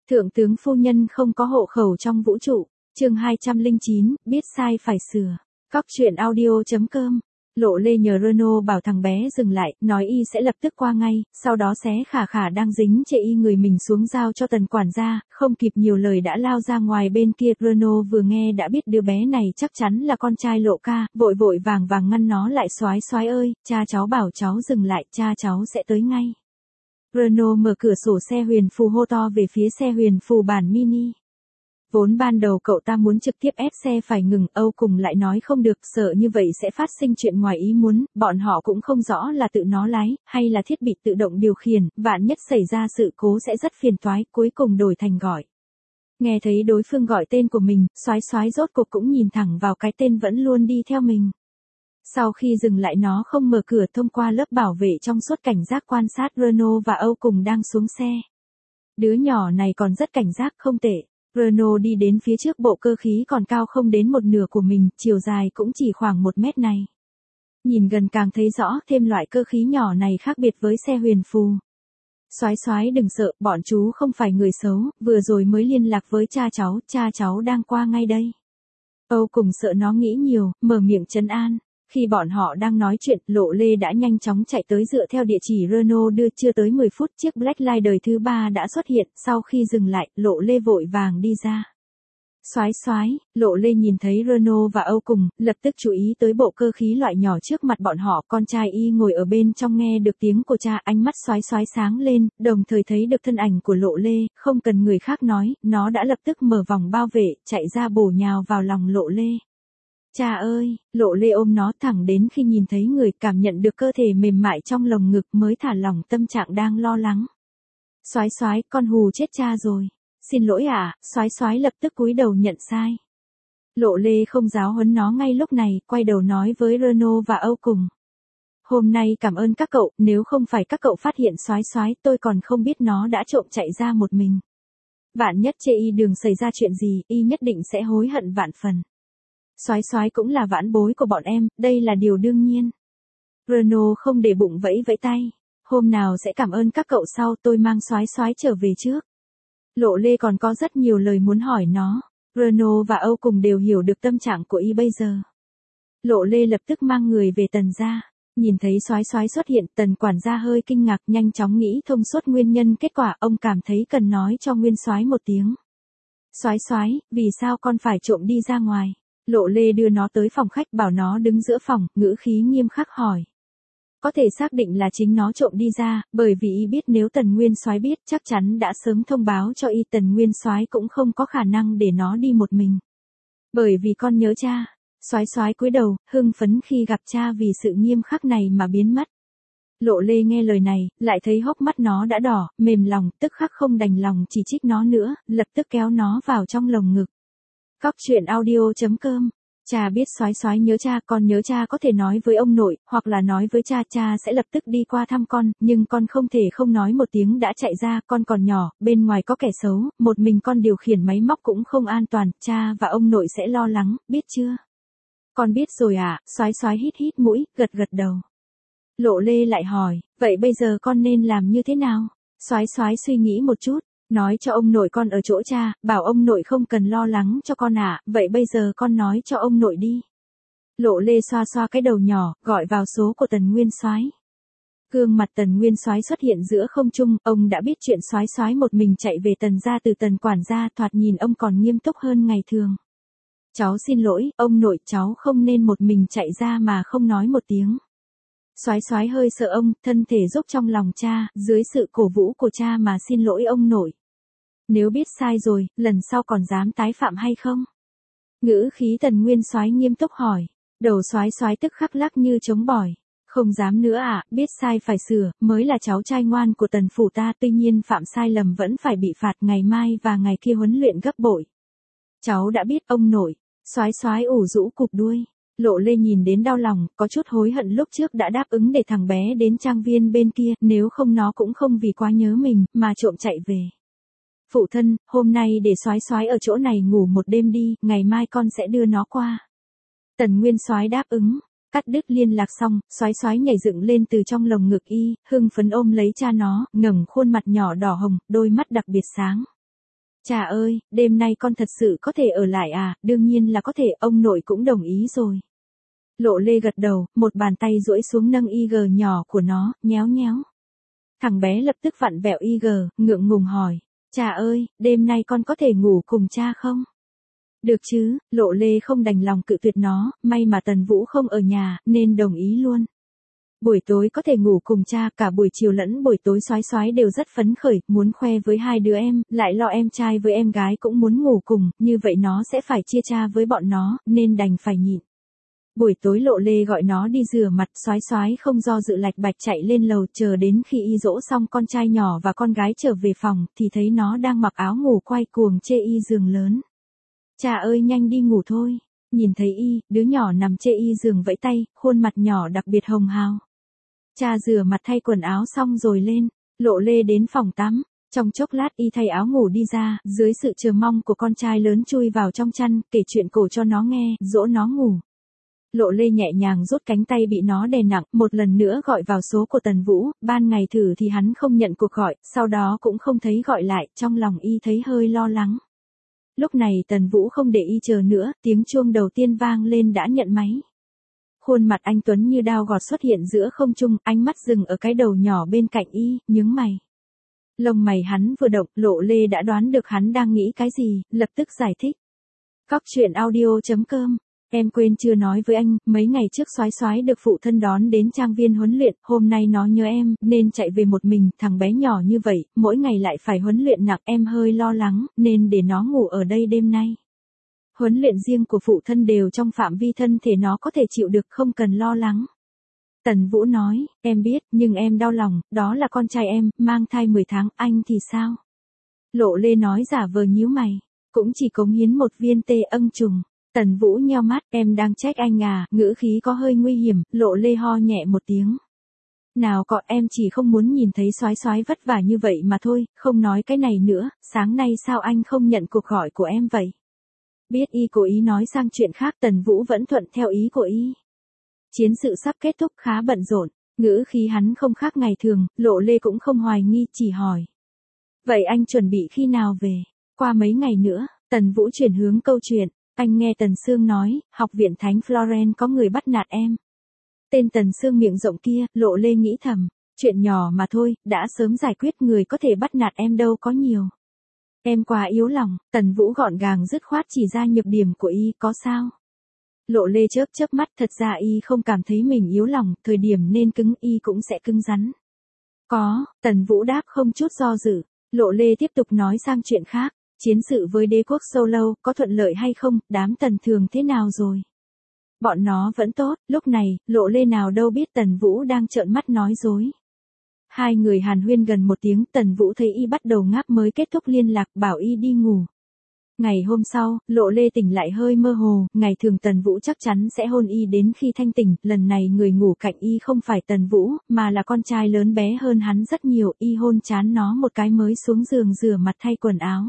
Thượng tướng phu nhân không có hộ khẩu trong vũ trụ. Chương 209, biết sai phải sửa. Cóc truyện audio.com. Lộ Lê nhờ Renault bảo thằng bé dừng lại, nói y sẽ lập tức qua ngay, sau đó xé Khả Khả đang dính chệ y người mình xuống giao cho Tần quản gia, không kịp nhiều lời đã lao ra ngoài bên kia. Renault vừa nghe đã biết đứa bé này chắc chắn là con trai Lộ ca, vội vội vàng vàng ngăn nó lại. Soái soái ơi, cha cháu bảo cháu dừng lại, cha cháu sẽ tới ngay. Renault mở cửa sổ xe huyền phù hô to về phía xe huyền phù bản mini. Vốn ban đầu cậu ta muốn trực tiếp ép xe phải ngừng, Âu cùng lại nói không được, sợ như vậy sẽ phát sinh chuyện ngoài ý muốn, bọn họ cũng không rõ là tự nó lái, hay là thiết bị tự động điều khiển, vạn nhất xảy ra sự cố sẽ rất phiền toái, cuối cùng đổi thành gọi. Nghe thấy đối phương gọi tên của mình, soái soái rốt cuộc cũng nhìn thẳng vào cái tên vẫn luôn đi theo mình. Sau khi dừng lại nó không mở cửa, thông qua lớp bảo vệ trong suốt cảnh giác quan sát Renault và Âu cùng đang xuống xe. Đứa nhỏ này còn rất cảnh giác, không tệ. Renault đi đến phía trước, bộ cơ khí còn cao không đến một nửa của mình, chiều dài cũng chỉ khoảng 1 mét này. Nhìn gần càng thấy rõ thêm loại cơ khí nhỏ này khác biệt với xe huyền phù. Soái soái đừng sợ, bọn chú không phải người xấu, vừa rồi mới liên lạc với cha cháu đang qua ngay đây. Âu cùng sợ nó nghĩ nhiều, mở miệng trấn an. Khi bọn họ đang nói chuyện, Lộ Lê đã nhanh chóng chạy tới dựa theo địa chỉ Renault đưa. Chưa tới 10 phút chiếc Black Line đời thứ 3 đã xuất hiện, sau khi dừng lại, Lộ Lê vội vàng đi ra. Soái soái, Lộ Lê nhìn thấy Renault và Âu cùng, lập tức chú ý tới bộ cơ khí loại nhỏ trước mặt bọn họ. Con trai y ngồi ở bên trong nghe được tiếng của cha, ánh mắt soái soái sáng lên, đồng thời thấy được thân ảnh của Lộ Lê, không cần người khác nói, nó đã lập tức mở vòng bao vệ, chạy ra bổ nhào vào lòng Lộ Lê. Cha ơi, Lộ Lê ôm nó thẳng đến khi nhìn thấy người, cảm nhận được cơ thể mềm mại trong lồng ngực mới thả lỏng tâm trạng đang lo lắng. Soái soái, con hù chết cha rồi. Xin lỗi ạ, soái soái lập tức cúi đầu nhận sai. Lộ Lê không giáo huấn nó ngay lúc này, quay đầu nói với Renault và Âu cùng. Hôm nay cảm ơn các cậu, nếu không phải các cậu phát hiện soái soái, tôi còn không biết nó đã trộm chạy ra một mình. Vạn nhất chê y đường xảy ra chuyện gì, y nhất định sẽ hối hận vạn phần. Soái soái cũng là vãn bối của bọn em, đây là điều đương nhiên. Renault không để bụng vẫy vẫy tay. Hôm nào sẽ cảm ơn các cậu sau, tôi mang soái soái trở về trước. Lộ Lê còn có rất nhiều lời muốn hỏi nó. Renault và Âu cùng đều hiểu được tâm trạng của y bây giờ. Lộ Lê lập tức mang người về Tần gia. Nhìn thấy soái soái xuất hiện, Tần quản gia hơi kinh ngạc, nhanh chóng nghĩ thông suốt nguyên nhân. Kết quả ông cảm thấy cần nói cho nguyên soái một tiếng. Soái soái, vì sao con phải trộm đi ra ngoài? Lộ Lê đưa nó tới phòng khách, bảo nó đứng giữa phòng, ngữ khí nghiêm khắc hỏi. Có thể xác định là chính nó trộm đi ra, bởi vì y biết nếu Tần Nguyên soái biết chắc chắn đã sớm thông báo cho y. Tần Nguyên soái cũng không có khả năng để nó đi một mình. Bởi vì con nhớ cha. Soái soái cúi đầu, hưng phấn khi gặp cha vì sự nghiêm khắc này mà biến mất. Lộ Lê nghe lời này, lại thấy hốc mắt nó đã đỏ, mềm lòng, tức khắc không đành lòng chỉ trích nó nữa, lập tức kéo nó vào trong lồng ngực. Cóc truyện audio.com. Cha biết soái soái nhớ cha, con nhớ cha có thể nói với ông nội, hoặc là nói với cha, cha sẽ lập tức đi qua thăm con, nhưng con không thể không nói một tiếng đã chạy ra, con còn nhỏ, bên ngoài có kẻ xấu, một mình con điều khiển máy móc cũng không an toàn, cha và ông nội sẽ lo lắng, biết chưa? Con biết rồi ạ. Soái soái hít hít mũi, gật gật đầu. Lộ Lê lại hỏi, vậy bây giờ con nên làm như thế nào? Soái soái suy nghĩ một chút. Nói cho ông nội con ở chỗ cha, bảo ông nội không cần lo lắng cho con ạ, vậy bây giờ con nói cho ông nội đi. Lộ Lê xoa xoa cái đầu nhỏ, gọi vào số của Tần Nguyên soái. Gương mặt Tần Nguyên soái xuất hiện giữa không trung, ông đã biết chuyện soái soái một mình chạy về Tần gia từ Tần quản gia, thoạt nhìn ông còn nghiêm túc hơn ngày thường. Cháu xin lỗi, ông nội, cháu không nên một mình chạy ra mà không nói một tiếng. Soái soái hơi sợ ông, thân thể rúc trong lòng cha, dưới sự cổ vũ của cha mà xin lỗi ông nội. Nếu biết sai rồi, lần sau còn dám tái phạm hay không? Ngữ khí Tần Nguyên soái nghiêm túc hỏi. Đầu soái soái tức khắc lắc như trống bỏi. Không dám nữa ạ, biết sai phải sửa, mới là cháu trai ngoan của Tần phủ ta, tuy nhiên phạm sai lầm vẫn phải bị phạt, ngày mai và ngày kia huấn luyện gấp bội. Cháu đã biết ông nội. Soái soái ủ rũ cụp đuôi. Lộ Lê nhìn đến đau lòng, có chút hối hận lúc trước đã đáp ứng để thằng bé đến trang viên bên kia, nếu không nó cũng không vì quá nhớ mình, mà trộm chạy về. Phụ thân, hôm nay để soái soái ở chỗ này ngủ một đêm đi, ngày mai con sẽ đưa nó qua. Tần Nguyên soái đáp ứng. Cắt đứt liên lạc xong, soái soái nhảy dựng lên từ trong lồng ngực y, hưng phấn ôm lấy cha nó, ngẩng khuôn mặt nhỏ đỏ hồng, đôi mắt đặc biệt sáng. Cha ơi, đêm nay con thật sự có thể ở lại à, đương nhiên là có thể, ông nội cũng đồng ý rồi. Lộ Lê gật đầu, một bàn tay duỗi xuống nâng IG nhỏ của nó, nhéo nhéo. Thằng bé lập tức vặn vẹo IG, ngượng ngùng hỏi. Cha ơi, đêm nay con có thể ngủ cùng cha không? Được chứ, Lộ Lê không đành lòng cự tuyệt nó, may mà Tần Vũ không ở nhà, nên đồng ý luôn. Buổi tối có thể ngủ cùng cha, cả buổi chiều lẫn buổi tối Soái Soái đều rất phấn khởi, muốn khoe với hai đứa em, lại lo em trai với em gái cũng muốn ngủ cùng, như vậy nó sẽ phải chia cha với bọn nó, nên đành phải nhịn. Buổi tối Lộ Lê gọi nó đi rửa mặt, Soái Soái không do dự lạch bạch chạy lên lầu, chờ đến khi y dỗ xong con trai nhỏ và con gái trở về phòng, thì thấy nó đang mặc áo ngủ quay cuồng chê y giường lớn. Cha ơi nhanh đi ngủ thôi. Nhìn thấy y, đứa nhỏ nằm chê y giường vẫy tay, khuôn mặt nhỏ đặc biệt hồng hào. Cha rửa mặt thay quần áo xong rồi lên, Lộ Lê đến phòng tắm. Trong chốc lát y thay áo ngủ đi ra, dưới sự chờ mong của con trai lớn chui vào trong chăn, kể chuyện cổ cho nó nghe, dỗ nó ngủ. Lộ Lê nhẹ nhàng rút cánh tay bị nó đè nặng, một lần nữa gọi vào số của Tần Vũ, ban ngày thử thì hắn không nhận cuộc gọi, sau đó cũng không thấy gọi lại, trong lòng y thấy hơi lo lắng. Lúc này Tần Vũ không để y chờ nữa, tiếng chuông đầu tiên vang lên đã nhận máy. Khuôn mặt anh Tuấn như đao gọt xuất hiện giữa không trung, ánh mắt dừng ở cái đầu nhỏ bên cạnh y, nhướng mày. Lông mày hắn vừa động, Lộ Lê đã đoán được hắn đang nghĩ cái gì, lập tức giải thích. Cóc truyện audio.com. Em quên chưa nói với anh, mấy ngày trước Soái Soái được phụ thân đón đến trang viên huấn luyện, hôm nay nó nhớ em, nên chạy về một mình, thằng bé nhỏ như vậy, mỗi ngày lại phải huấn luyện nặng, em hơi lo lắng, nên để nó ngủ ở đây đêm nay. Huấn luyện riêng của phụ thân đều trong phạm vi thân thể nó có thể chịu được, không cần lo lắng. Tần Vũ nói, em biết, nhưng em đau lòng, đó là con trai em, mang thai 10 tháng, anh thì sao? Lộ Lê nói giả vờ nhíu mày, cũng chỉ cống hiến một viên tê âng trùng. Tần Vũ nheo mắt, em đang trách anh à, ngữ khí có hơi nguy hiểm, Lộ Lê ho nhẹ một tiếng. Nào có, em chỉ không muốn nhìn thấy Soái Soái vất vả như vậy mà thôi, không nói cái này nữa, sáng nay sao anh không nhận cuộc gọi của em vậy? Biết y cố ý nói sang chuyện khác, Tần Vũ vẫn thuận theo ý của y. Chiến sự sắp kết thúc khá bận rộn, ngữ khí hắn không khác ngày thường, Lộ Lê cũng không hoài nghi, chỉ hỏi. Vậy anh chuẩn bị khi nào về? Qua mấy ngày nữa, Tần Vũ chuyển hướng câu chuyện. Anh nghe Tần Sương nói, học viện Thánh Florence có người bắt nạt em. Tên Tần Sương miệng rộng kia, Lộ Lê nghĩ thầm, chuyện nhỏ mà thôi, đã sớm giải quyết, người có thể bắt nạt em đâu có nhiều. Em quá yếu lòng, Tần Vũ gọn gàng dứt khoát chỉ ra nhược điểm của y, có sao? Lộ Lê chớp chớp mắt, thật ra y không cảm thấy mình yếu lòng, thời điểm nên cứng y cũng sẽ cứng rắn. Có, Tần Vũ đáp không chút do dự. Lộ Lê tiếp tục nói sang chuyện khác. Chiến sự với đế quốc Solo, có thuận lợi hay không, đám Tần Thường thế nào rồi? Bọn nó vẫn tốt, lúc này, Lộ Lê nào đâu biết Tần Vũ đang trợn mắt nói dối. Hai người hàn huyên gần một tiếng, Tần Vũ thấy y bắt đầu ngáp mới kết thúc liên lạc, bảo y đi ngủ. Ngày hôm sau, Lộ Lê tỉnh lại hơi mơ hồ, ngày thường Tần Vũ chắc chắn sẽ hôn y đến khi thanh tỉnh, lần này người ngủ cạnh y không phải Tần Vũ, mà là con trai lớn bé hơn hắn rất nhiều, y hôn chán nó một cái mới xuống giường rửa mặt thay quần áo.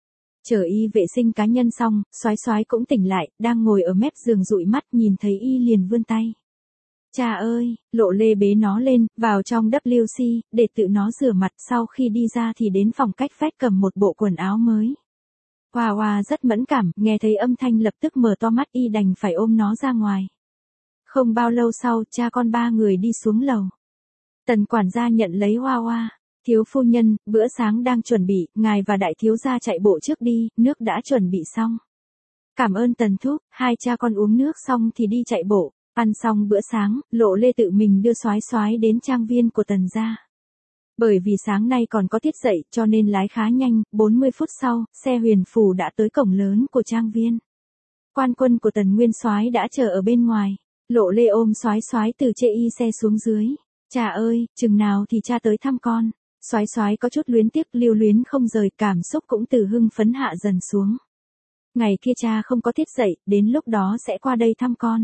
Chờ y vệ sinh cá nhân xong, Soái Soái cũng tỉnh lại, đang ngồi ở mép giường dụi mắt, nhìn thấy y liền vươn tay. Cha ơi, Lộ Lê bế nó lên, vào trong WC, để tự nó rửa mặt, sau khi đi ra thì đến phòng cách vách cầm một bộ quần áo mới. Hoa Hoa rất mẫn cảm, nghe thấy âm thanh lập tức mở to mắt, y đành phải ôm nó ra ngoài. Không bao lâu sau, cha con ba người đi xuống lầu. Tần quản gia nhận lấy Hoa Hoa. Thiếu phu nhân, bữa sáng đang chuẩn bị, ngài và đại thiếu gia chạy bộ trước đi, nước đã chuẩn bị xong. Cảm ơn Tần thúc, hai cha con uống nước xong thì đi chạy bộ. Ăn xong bữa sáng, Lộ Lê tự mình đưa Soái Soái đến trang viên của Tần gia. Bởi vì sáng nay còn có tiết dạy, cho nên lái khá nhanh, 40 phút sau, xe huyền phù đã tới cổng lớn của trang viên. Quan quân của Tần Nguyên Soái đã chờ ở bên ngoài. Lộ Lê ôm Soái Soái từ chê y xe xuống dưới. Cha ơi, chừng nào thì cha tới thăm con. Soái Soái có chút luyến tiếc, lưu luyến không rời, cảm xúc cũng từ hưng phấn hạ dần xuống. Ngày kia cha không có tiết dạy, đến lúc đó sẽ qua đây thăm con.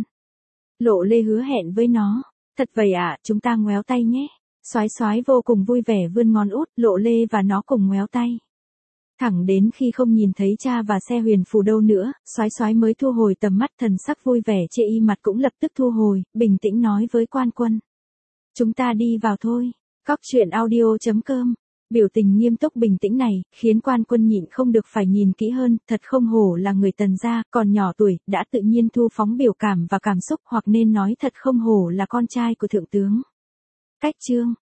Lộ Lê hứa hẹn với nó. Thật vậy ạ, chúng ta ngoéo tay nhé. Soái Soái vô cùng vui vẻ vươn ngón út, Lộ Lê và nó cùng ngoéo tay. Thẳng đến khi không nhìn thấy cha và xe huyền phù đâu nữa, Soái Soái mới thu hồi tầm mắt, thần sắc vui vẻ chê y mặt cũng lập tức thu hồi, bình tĩnh nói với quan quân. Chúng ta đi vào thôi. Cóc truyện audio.com Biểu tình nghiêm túc bình tĩnh này, khiến Quan Quân nhịn không được phải nhìn kỹ hơn, thật không hổ là người Tần gia, còn nhỏ tuổi, đã tự nhiên thu phóng biểu cảm và cảm xúc, hoặc nên nói thật không hổ là con trai của thượng tướng. Cách chương